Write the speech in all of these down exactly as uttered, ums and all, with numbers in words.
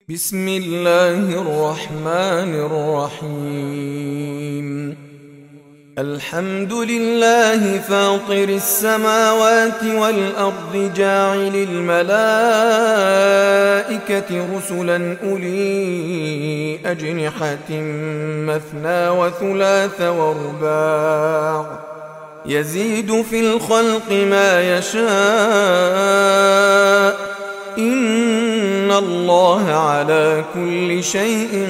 بسم الله الرحمن الرحيم. الحمد لله فاطر السماوات والأرض جاعل الملائكة رسلا أولي أجنحة مثنى وثلاث ورباع يزيد في الخلق ما يشاء إن الله على كل شيء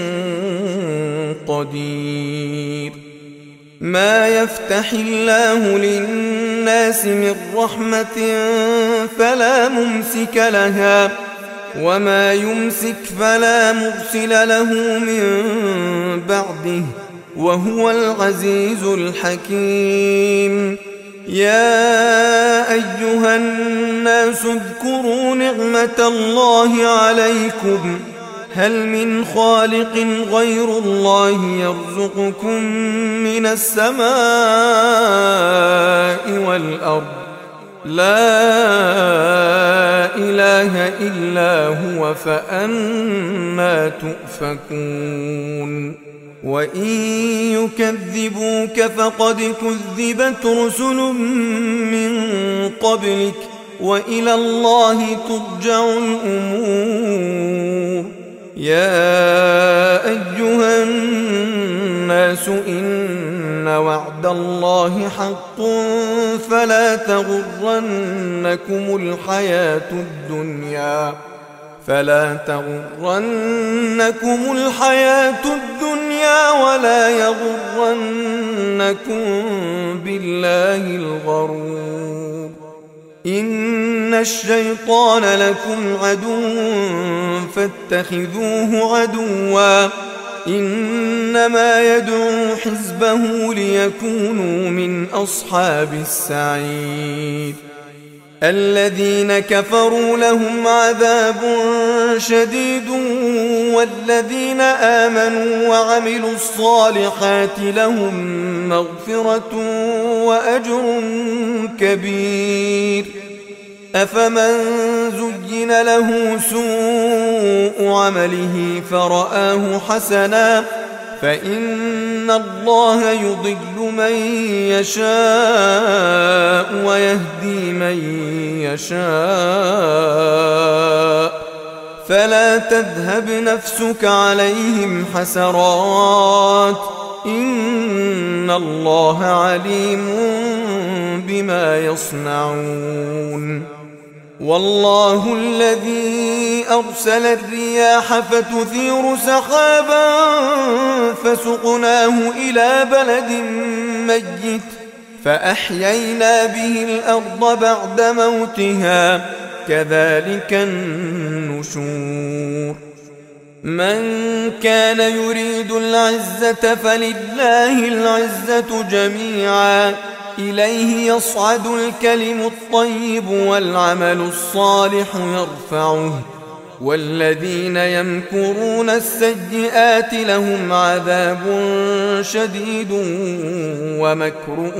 قدير. ما يفتح الله للناس من رحمة فلا ممسك لها وما يمسك فلا مرسل له من بعده وهو العزيز الحكيم. يا أيها الناس اذكروا نعمة الله عليكم هل من خالق غير الله يرزقكم من السماء والأرض لا إله إلا هو فأنى تؤفكون. وإن يكذبوك فقد كذبت رسل من قبلك وإلى الله ترجع الأمور. يا أيها الناس إن وعد الله حق فلا تغرنكم الحياة الدنيا فلا تغرنكم الحياة الدنيا ولا يغرنكم بالله الغرور. إن الشيطان لكم عدو فاتخذوه عدوا إنما يدعو حزبه ليكونوا من أصحاب السعير. الذين كفروا لهم عذاب شديد والذين آمنوا وعملوا الصالحات لهم مغفرة وأجر كبير. أفمن زين له سوء عمله فرآه حسنا فإن الله يضل من يشاء ويهدي من يشاء فلا تذهب نفسك عليهم حسرات إن الله عليم بما يصنعون. والله الذي أرسل الرياح فتثير سحابا فسقناه إلى بلد ميت فأحيينا به الأرض بعد موتها كذلك النشور. من كان يريد العزة فلله العزة جميعا إليه يصعد الكلم الطيب والعمل الصالح يرفعه والذين يمكرون السيئات لهم عذاب شديد ومكر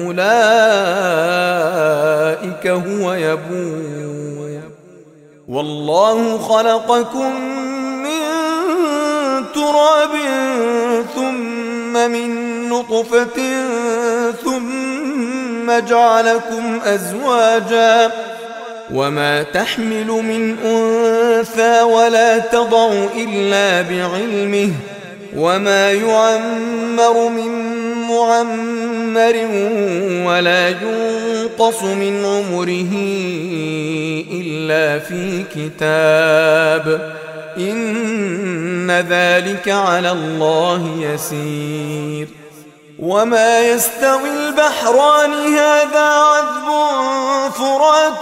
أولئك هو يبور. والله خلقكم من تراب ثم من نطفة ثم جعلكم أزواجا وما تحمل من أنثى ولا تضع إلا بعلمه وما يعمر من معمر ولا ينقص من عمره إلا في كتاب إن ذلك على الله يسير. وما يستوي البحران هذا عذب فرات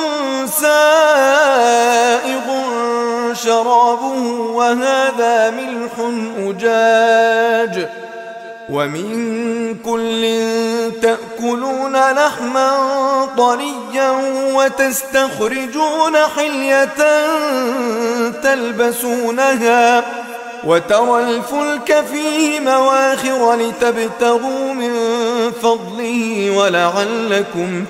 سائغ شرابه وهذا ملح أجاج ومن كل تأكلون لحما طريا وتستخرجون حلية تلبسونها وترى الفلك فيه مواخر لتبتغوا من فضله ولعلكم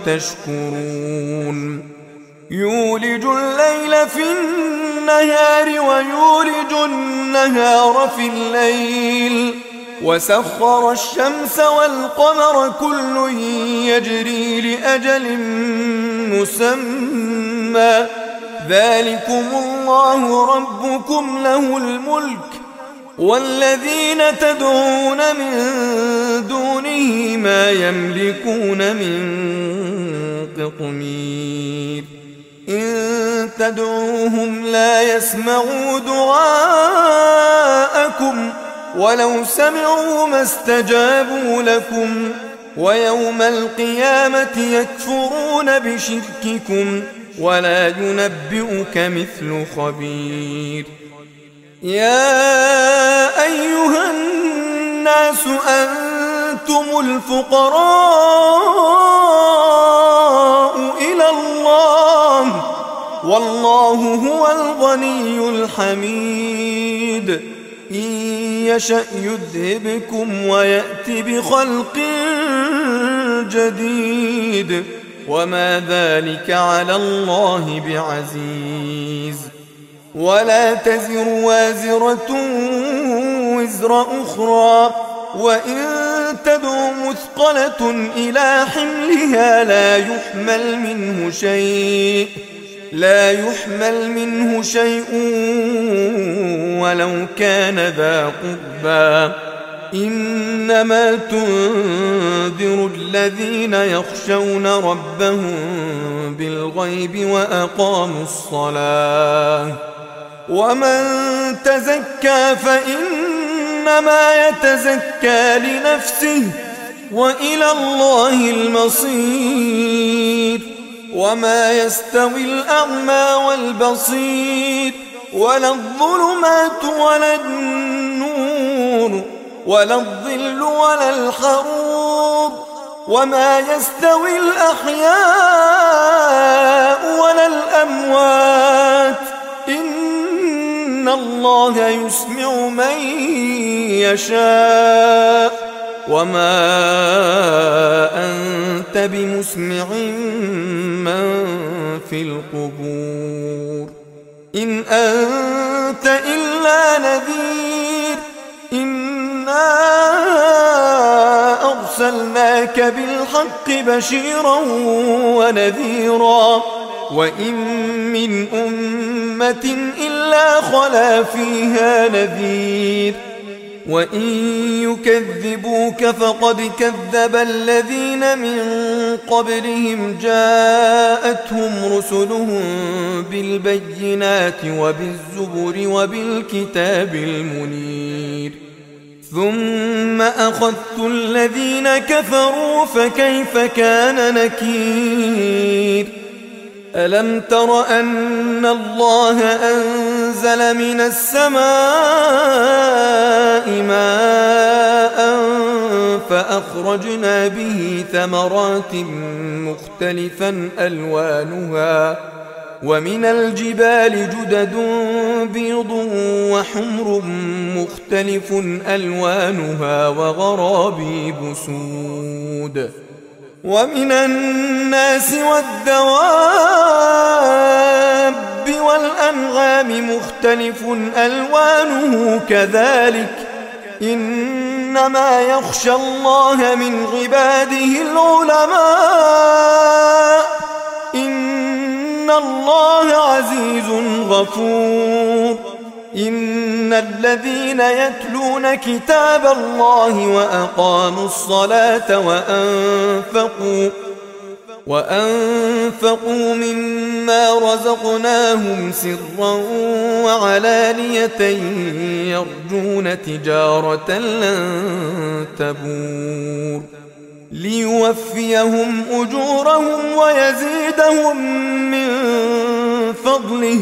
تشكرون. يولج الليل في النهار ويولج النهار في الليل وسخر الشمس والقمر كل يجري لأجل مسمى ذلكم الله ربكم له الملك والذين تدعون من دونه ما يملكون من قطمير إن تدعوهم لا يسمعوا دعاءكم ولو سمعوا ما استجابوا لكم ويوم القيامة يكفرون بشرككم ولا ينبئك مثل خبير يا أيها الناس أنتم الفقراء إلى الله والله هو الغني الحميد إن يشأ يذهبكم ويأت بخلق جديد وما ذلك على الله بعزيز ولا تزر وازرة وزر أخرى وإن تدع مثقلة إلى حملها لا يحمل منه شيء لا يحمل منه شيء ولو كان ذا قربى إنما تنذر الذين يخشون ربهم بالغيب وأقاموا الصلاة ومن تزكى فإنما يتزكى لنفسه وإلى الله المصير وما يستوي الأعمى والبصير ولا الظلمات ولا النور ولا الظل ولا الحرور وما يستوي الأحياء ولا الأموات إن الله يسمع من يشاء وما أنت بمسمع من في القبور إن أنت إلا نذير إنا أرسلناك بالحق بشيرا ونذيرا وإن من أمة إلا خلا فيها نذير وإن يكذبوك فقد كذب الذين من قبلهم جاءتهم رسلهم بالبينات وبالزبر وبالكتاب المنير ثم أخذت الذين كفروا فكيف كان نكير ألم تر أن الله أنزل من السماء ماء فأخرجنا به ثمرات مختلفا ألوانها ومن الجبال جدد بيض وحمر مختلف ألوانها وغرابيب سود ومن الناس والدواب والأنعام مختلف ألوانه كذلك إنما يخشى الله من عباده العلماء إن الله عزيز غفور إن الذين يتلون كتاب الله وأقاموا الصلاة وأنفقوا وأنفقوا مما رزقناهم سرا وعلانية يرجون تجارة لن تبور ليوفيهم أجورهم ويزيدهم من فضله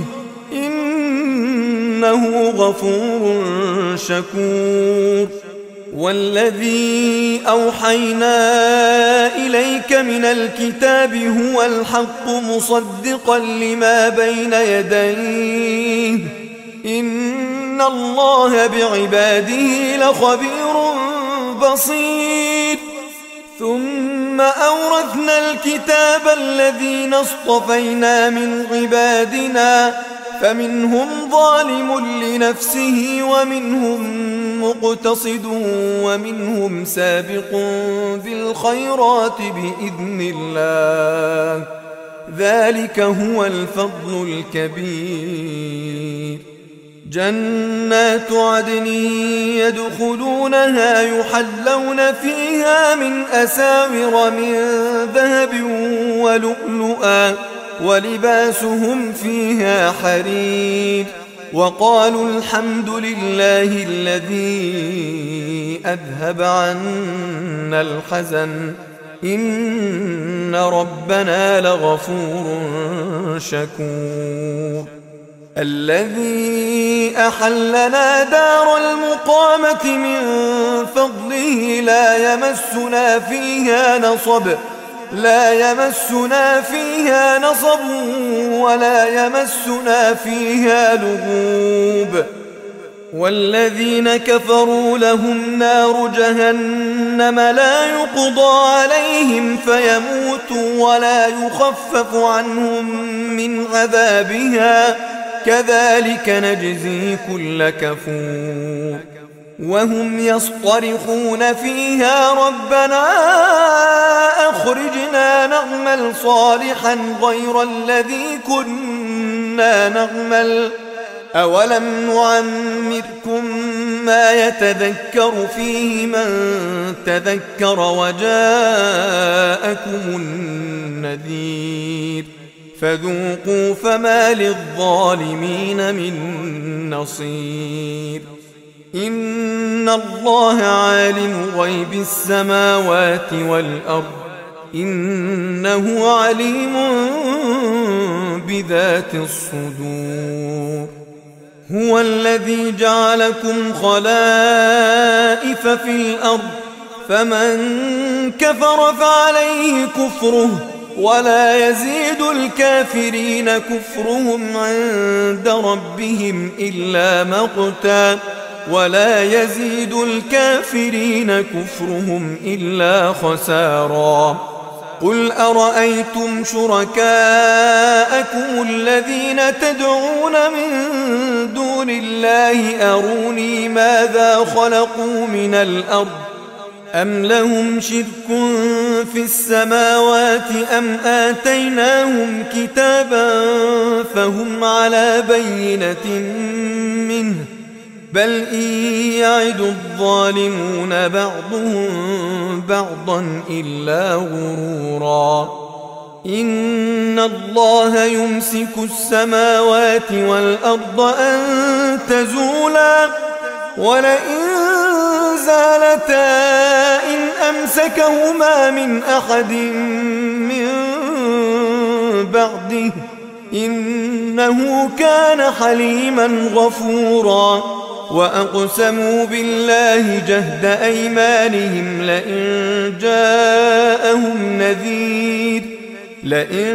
إنه غفور شكور والذي أوحينا إليك من الكتاب هو الحق مصدقا لما بين يديه إن الله بعباده لخبير بصير ثم أورثنا الكتاب الذين اصطفينا من عبادنا فمنهم ظالم لنفسه ومنهم مقتصد ومنهم سابق بالخيرات بإذن الله، ذلك هو الفضل الكبير. جنات عدن يدخلونها يحلون فيها من أساور من ذهب ولؤلؤا ولباسهم فيها حرير، وقالوا الحمد لله الذي أذهب عنا الحزن إن ربنا لغفور شكور. الذي أحلنا دار المقامة من فضله لا يمسنا فيها نصب لا يمسنا فيها نصب ولا يمسنا فيها لغوب. والذين كفروا لهم نار جهنم لا يقضى عليهم فيموتوا ولا يخفف عنهم من عذابها، كذلك نجزي كل كفور. وهم يصطرخون فيها ربنا أخرجنا نعمل صالحا غير الذي كنا نعمل، أولم نعمركم ما يتذكر فيه من تذكر وجاءكم النذير، فذوقوا فما للظالمين من نصير. إن الله عالم غيب السماوات والأرض إنه عليم بذات الصدور. هو الذي جعلكم خلائف في الأرض فمن كفر فعليه كفره ولا يزيد الكافرين كفرهم عند ربهم إلا مقتا ولا يزيد الكافرين كفرهم إلا خسارا. قل أرأيتم شركاءكم الذين تدعون من دون الله أروني ماذا خلقوا من الأرض أم لهم شرك في السماوات أم آتيناهم كتابا فهم على بينة منه بل إن يعد الظالمون بعضهم بعضا إلا غرورا. إن الله يمسك السماوات والأرض أن تزولا ولئن زالتا إن أمسكهما من أحد من بعده إنه كان حليما غفورا. وأقسموا بالله جهد أيمانهم لئن جاءهم نذير لئن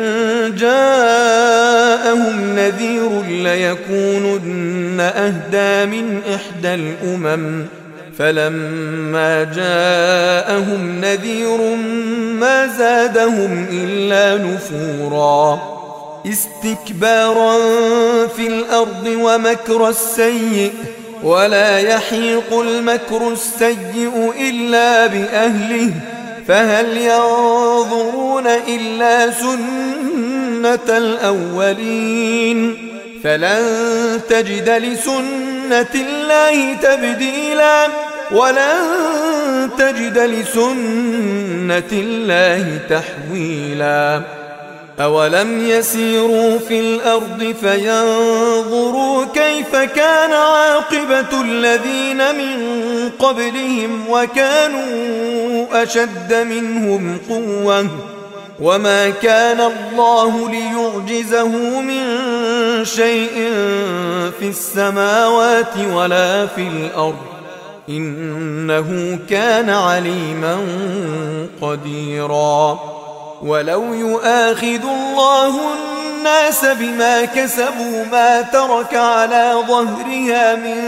جاءهم نذير ليكونن أهدى من إحدى الأمم فلما جاءهم نذير ما زادهم إلا نفورا. استكبارا في الأرض ومكر السيء ولا يحيق المكر السيء إلا بأهله فهل ينظرون إلا سنة الأولين فلن تجد لسنة الله تبديلا ولن تجد لسنة الله تحويلا. أولم يسيروا في الأرض فينظروا كيف كان عاقبة الذين من قبلهم وكانوا أشد منهم قوة وما كان الله ليعجزه من شيء في السماوات ولا في الأرض إنه كان عليما قديرا. ولو يؤاخذ الله الناس بما كسبوا ما ترك على ظهرها من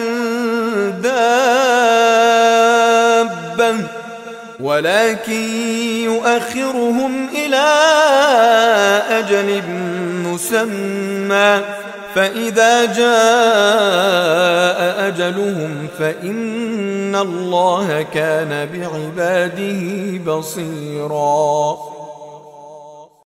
دابة ولكن يؤخرهم إلى أجل مسمى فإذا جاء أجلهم فإن الله كان بعباده بصيراً.